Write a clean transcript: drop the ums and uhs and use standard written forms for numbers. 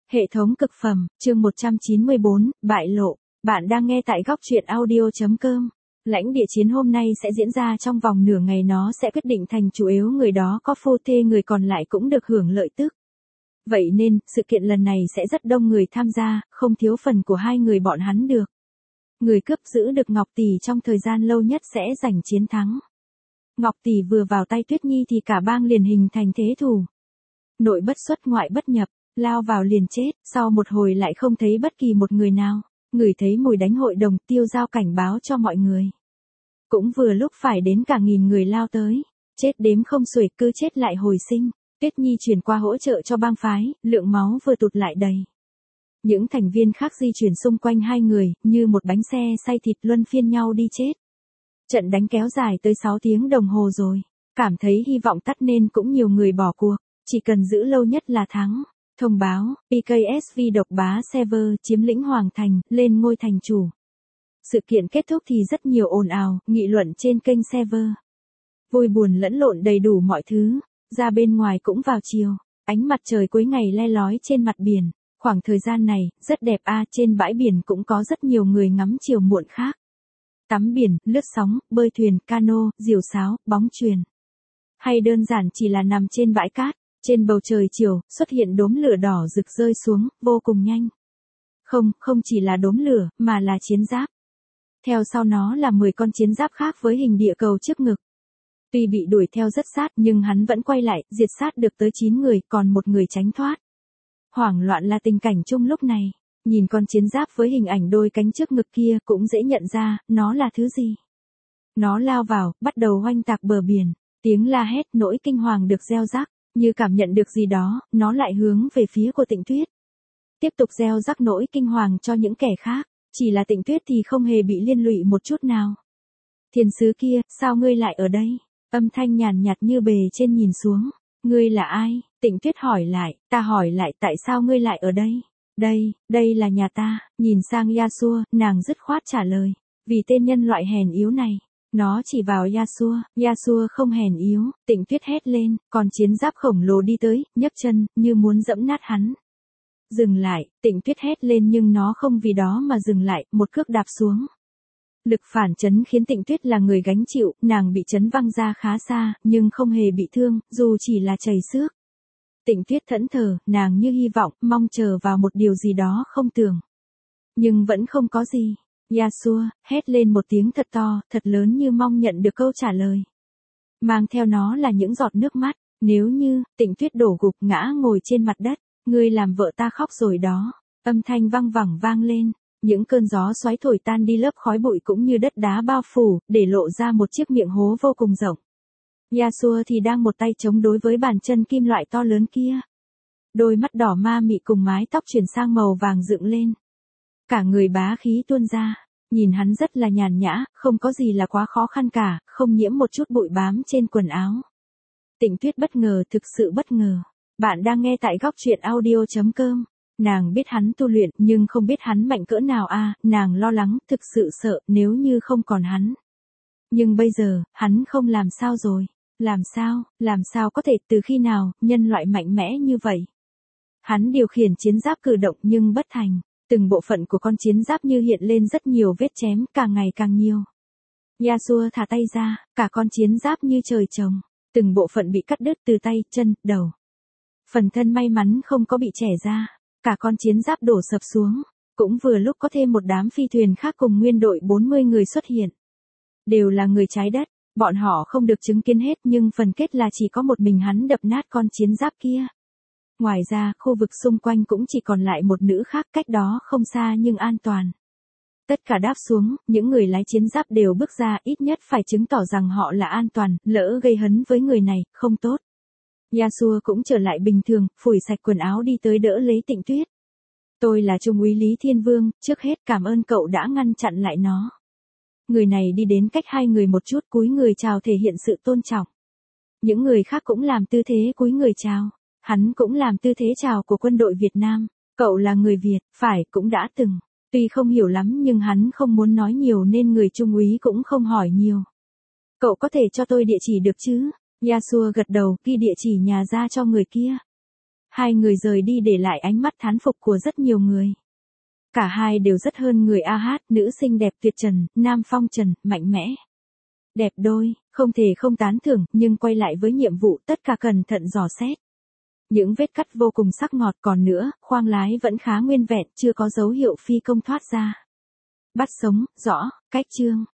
Hệ thống cực phẩm, chương 194, bại lộ. Bạn đang nghe tại góc truyện audio.com. Lãnh địa chiến hôm nay sẽ diễn ra trong vòng nửa ngày, nó sẽ quyết định thành chủ yếu người đó có phô thê, người còn lại cũng được hưởng lợi tức. Vậy nên, sự kiện lần này sẽ rất đông người tham gia, không thiếu phần của hai người bọn hắn được. Người cướp giữ được Ngọc Tỷ trong thời gian lâu nhất sẽ giành chiến thắng. Ngọc Tỷ vừa vào tay Tuyết Nhi thì cả bang liền hình thành thế thủ. Nội bất xuất ngoại bất nhập. Lao vào liền chết, sau một hồi lại không thấy bất kỳ một người nào. Ngửi thấy mùi đánh hội đồng, Tiêu Giao cảnh báo cho mọi người. Cũng vừa lúc phải đến cả 1000 người lao tới. Chết đếm không xuể, cứ chết lại hồi sinh. Tuyết Nhi chuyển qua hỗ trợ cho bang phái, lượng máu vừa tụt lại đầy. Những thành viên khác di chuyển xung quanh hai người, như một bánh xe xay thịt luân phiên nhau đi chết. Trận đánh kéo dài tới 6 tiếng đồng hồ rồi. Cảm thấy hy vọng tắt nên cũng nhiều người bỏ cuộc. Chỉ cần giữ lâu nhất là thắng. Thông báo, PKSV độc bá Sever chiếm lĩnh Hoàng Thành, lên ngôi thành chủ. Sự kiện kết thúc thì rất nhiều ồn ào, nghị luận trên kênh Sever. Vui buồn lẫn lộn đầy đủ mọi thứ, ra bên ngoài cũng vào chiều, ánh mặt trời cuối ngày le lói trên mặt biển. Khoảng thời gian này, rất đẹp trên bãi biển cũng có rất nhiều người ngắm chiều muộn khác. Tắm biển, lướt sóng, bơi thuyền, cano, diều sáo, bóng chuyền. Hay đơn giản chỉ là nằm trên bãi cát. Trên bầu trời chiều, xuất hiện đốm lửa đỏ rực rơi xuống, vô cùng nhanh. Không chỉ là đốm lửa, mà là chiến giáp. Theo sau nó là 10 con chiến giáp khác với hình địa cầu trước ngực. Tuy bị đuổi theo rất sát nhưng hắn vẫn quay lại, diệt sát được tới 9 người, còn một người tránh thoát. Hoảng loạn là tình cảnh chung lúc này. Nhìn con chiến giáp với hình ảnh đôi cánh trước ngực kia cũng dễ nhận ra, nó là thứ gì. Nó lao vào, bắt đầu oanh tạc bờ biển. Tiếng la hét nỗi kinh hoàng được gieo rắc. Như cảm nhận được gì đó, nó lại hướng về phía của Tịnh Tuyết. Tiếp tục gieo rắc nỗi kinh hoàng cho những kẻ khác, chỉ là Tịnh Tuyết thì không hề bị liên lụy một chút nào. Thiên sứ kia, sao ngươi lại ở đây? Âm thanh nhàn nhạt như bề trên nhìn xuống. Ngươi là ai? Tịnh Tuyết hỏi lại, ta hỏi lại tại sao ngươi lại ở đây? Đây là nhà ta. Nhìn sang Yasuo, nàng dứt khoát trả lời. Vì tên nhân loại hèn yếu này. Nó chỉ vào Yasuo không hèn yếu, Tịnh Tuyết hét lên, còn chiến giáp khổng lồ đi tới, nhấc chân, như muốn dẫm nát hắn. Dừng lại, Tịnh Tuyết hét lên nhưng nó không vì đó mà dừng lại, một cước đạp xuống. Lực phản chấn khiến Tịnh Tuyết là người gánh chịu, nàng bị chấn văng ra khá xa, nhưng không hề bị thương, dù chỉ là chảy xước. Tịnh Tuyết thẫn thờ, nàng như hy vọng, mong chờ vào một điều gì đó không tưởng. Nhưng vẫn không có gì. Yasuo, hét lên một tiếng thật to, thật lớn như mong nhận được câu trả lời. Mang theo nó là những giọt nước mắt, nếu như, Tịnh Tuyết đổ gục ngã ngồi trên mặt đất, ngươi làm vợ ta khóc rồi đó. Âm thanh văng vẳng vang lên, những cơn gió xoáy thổi tan đi lớp khói bụi cũng như đất đá bao phủ, để lộ ra một chiếc miệng hố vô cùng rộng. Yasuo thì đang một tay chống đối với bàn chân kim loại to lớn kia. Đôi mắt đỏ ma mị cùng mái tóc chuyển sang màu vàng dựng lên. Cả người bá khí tuôn ra, nhìn hắn rất là nhàn nhã, không có gì là quá khó khăn cả, không nhiễm một chút bụi bám trên quần áo. Tịnh Tuyết bất ngờ, thực sự bất ngờ. Bạn đang nghe tại góc truyện audio.com. Nàng biết hắn tu luyện nhưng không biết hắn mạnh cỡ nào nàng lo lắng, thực sự sợ nếu như không còn hắn. Nhưng bây giờ, hắn không làm sao rồi. Làm sao có thể, từ khi nào, nhân loại mạnh mẽ như vậy. Hắn điều khiển chiến giáp cử động nhưng bất thành. Từng bộ phận của con chiến giáp như hiện lên rất nhiều vết chém, càng ngày càng nhiều. Yasuo thả tay ra, cả con chiến giáp như trời trồng. Từng bộ phận bị cắt đứt từ tay, chân, đầu. Phần thân may mắn không có bị chẻ ra. Cả con chiến giáp đổ sập xuống. Cũng vừa lúc có thêm một đám phi thuyền khác cùng nguyên đội 40 người xuất hiện. Đều là người trái đất. Bọn họ không được chứng kiến hết nhưng phần kết là chỉ có một mình hắn đập nát con chiến giáp kia. Ngoài ra, khu vực xung quanh cũng chỉ còn lại một nữ khác, cách đó không xa nhưng an toàn. Tất cả đáp xuống, những người lái chiến giáp đều bước ra, ít nhất phải chứng tỏ rằng họ là an toàn, lỡ gây hấn với người này, không tốt. Yasuo cũng trở lại bình thường, phủi sạch quần áo đi tới đỡ lấy Tịnh Tuyết. Tôi là Trung úy Lý Thiên Vương, trước hết cảm ơn cậu đã ngăn chặn lại nó. Người này đi đến cách hai người một chút, cúi người chào thể hiện sự tôn trọng. Những người khác cũng làm tư thế cúi người chào. Hắn cũng làm tư thế chào của quân đội Việt Nam. Cậu là người Việt, phải, cũng đã từng. Tuy không hiểu lắm nhưng hắn không muốn nói nhiều nên người trung úy cũng không hỏi nhiều. Cậu có thể cho tôi địa chỉ được chứ? Yasuo gật đầu, ghi địa chỉ nhà ra cho người kia. Hai người rời đi để lại ánh mắt thán phục của rất nhiều người. Cả hai đều rất hơn người AH, nữ xinh đẹp tuyệt trần, nam phong trần, mạnh mẽ. Đẹp đôi, không thể không tán thưởng, nhưng quay lại với nhiệm vụ tất cả cẩn thận dò xét. Những vết cắt vô cùng sắc ngọt, còn nữa, khoang lái vẫn khá nguyên vẹn, chưa có dấu hiệu phi công thoát ra. Bắt sống, rõ, cách chương.